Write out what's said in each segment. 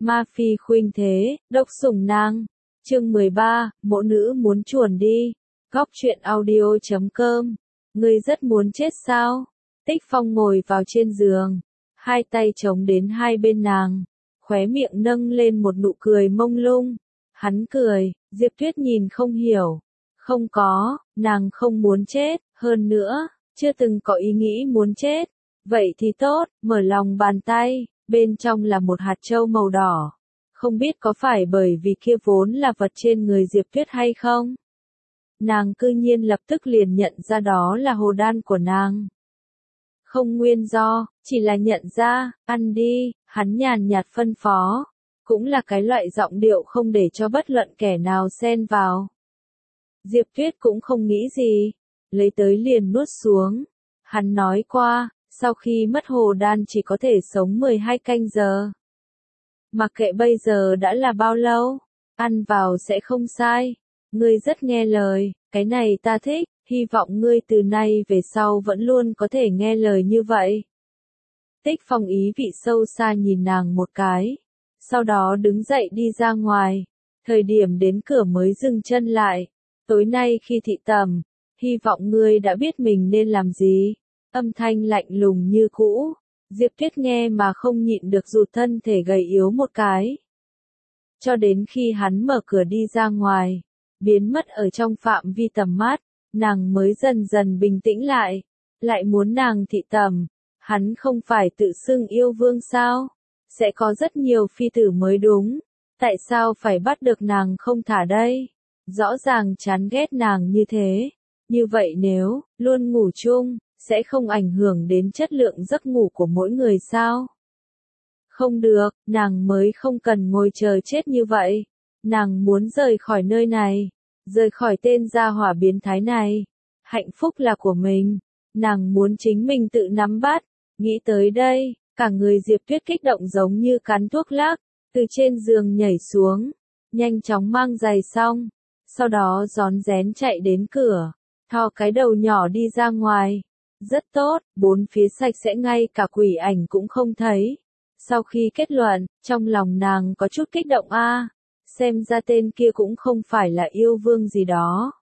Ma phi khuynh thế, độc sủng nàng. Chương 13, mộ nữ muốn chuồn đi. Góc truyện audio.com. Ngươi rất muốn chết sao? Tích Phong ngồi vào trên giường, hai tay chống đến hai bên nàng, khóe miệng nâng lên một nụ cười mông lung. Hắn cười, Diệp Tuyết nhìn không hiểu. Không có, nàng không muốn chết, hơn nữa, chưa từng có ý nghĩ muốn chết. Vậy thì tốt, mở lòng bàn tay, bên trong là một hạt châu màu đỏ. Không biết có phải bởi vì kia vốn là vật trên người Diệp Tuyết hay không? Nàng cư nhiên lập tức liền nhận ra đó là hồ đan của nàng. Không nguyên do, chỉ là nhận ra, ăn đi, hắn nhàn nhạt phân phó. Cũng là cái loại giọng điệu không để cho bất luận kẻ nào xen vào. Diệp Tuyết cũng không nghĩ gì, lấy tới liền nuốt xuống. Hắn nói qua, sau khi mất hồ đan chỉ có thể sống 12 canh giờ. Mặc kệ bây giờ đã là bao lâu, ăn vào sẽ không sai. Ngươi rất nghe lời, cái này ta thích, hy vọng ngươi từ nay về sau vẫn luôn có thể nghe lời như vậy. Tích Phong ý vị sâu xa nhìn nàng một cái, sau đó đứng dậy đi ra ngoài, thời điểm đến cửa mới dừng chân lại. Tối nay khi thị tầm, hy vọng ngươi đã biết mình nên làm gì. Âm thanh lạnh lùng như cũ, Diệp Tuyết nghe mà không nhịn được rụt thân thể gầy yếu một cái. Cho đến khi hắn mở cửa đi ra ngoài, biến mất ở trong phạm vi tầm mắt, nàng mới dần dần bình tĩnh lại. Lại muốn nàng thị tầm, hắn không phải tự xưng yêu vương sao? Sẽ có rất nhiều phi tử mới đúng. Tại sao phải bắt được nàng không thả đây? Rõ ràng chán ghét nàng như thế. Như vậy nếu luôn ngủ chung, sẽ không ảnh hưởng đến chất lượng giấc ngủ của mỗi người sao? Không được, nàng mới không cần ngồi chờ chết như vậy. Nàng muốn rời khỏi nơi này, rời khỏi tên gia hỏa biến thái này. Hạnh phúc là của mình, nàng muốn chính mình tự nắm bắt. Nghĩ tới đây, cả người Diệp Tuyết kích động giống như cắn thuốc lắc, từ trên giường nhảy xuống, nhanh chóng mang giày xong, sau đó rón rén chạy đến cửa, thò cái đầu nhỏ đi ra ngoài. Rất tốt, bốn phía sạch sẽ ngay cả quỷ ảnh cũng không thấy. Sau khi kết luận, trong lòng nàng có chút kích động xem ra tên kia cũng không phải là yêu vương gì đó.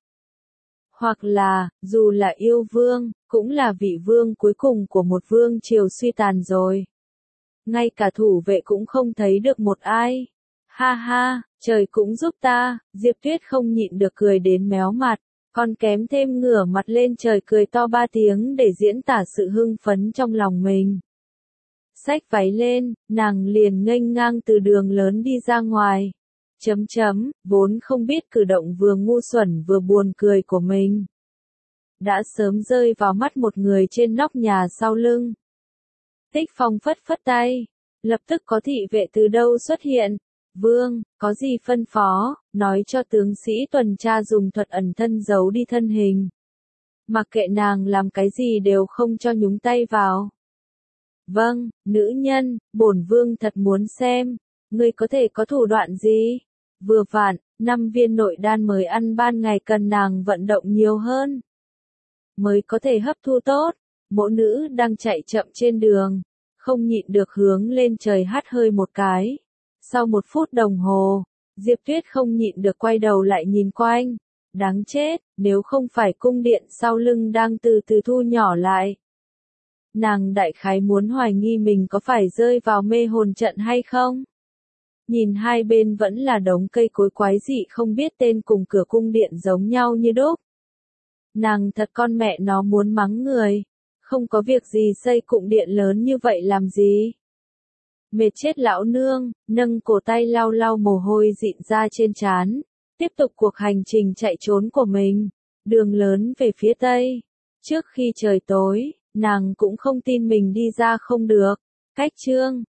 Hoặc là, dù là yêu vương, cũng là vị vương cuối cùng của một vương triều suy tàn rồi. Ngay cả thủ vệ cũng không thấy được một ai. Ha ha, trời cũng giúp ta, Diệp Tuyết không nhịn được cười đến méo mặt. Còn kém thêm ngửa mặt lên trời cười to 3 tiếng để diễn tả sự hưng phấn trong lòng mình. Xách váy lên, nàng liền nghênh ngang từ đường lớn đi ra ngoài. Vốn không biết cử động vừa ngu xuẩn vừa buồn cười của mình. Đã sớm rơi vào mắt một người trên nóc nhà sau lưng. Tích Phong phất phất tay, lập tức có thị vệ từ đâu xuất hiện. Vương, có gì phân phó, nói cho tướng sĩ tuần tra dùng thuật ẩn thân giấu đi thân hình. Mặc kệ nàng làm cái gì đều không cho nhúng tay vào. Vâng, nữ nhân, bổn vương thật muốn xem, ngươi có thể có thủ đoạn gì? Vừa vặn, 5 viên nội đan mới ăn ban ngày cần nàng vận động nhiều hơn. Mới có thể hấp thu tốt. Mộ nữ đang chạy chậm trên đường, không nhịn được hướng lên trời hắt hơi một cái. Sau 1 phút đồng hồ, Diệp Tuyết không nhịn được quay đầu lại nhìn quanh. Đáng chết, nếu không phải cung điện sau lưng đang từ từ thu nhỏ lại. Nàng đại khái muốn hoài nghi mình có phải rơi vào mê hồn trận hay không? Nhìn hai bên vẫn là đống cây cối quái dị không biết tên cùng cửa cung điện giống nhau như đúc. Nàng thật con mẹ nó muốn mắng người. Không có việc gì xây cung điện lớn như vậy làm gì? Mệt chết lão nương, nâng cổ tay lau lau mồ hôi dịn ra trên trán, tiếp tục cuộc hành trình chạy trốn của mình, đường lớn về phía tây. Trước khi trời tối, nàng cũng không tin mình đi ra không được. Cách chương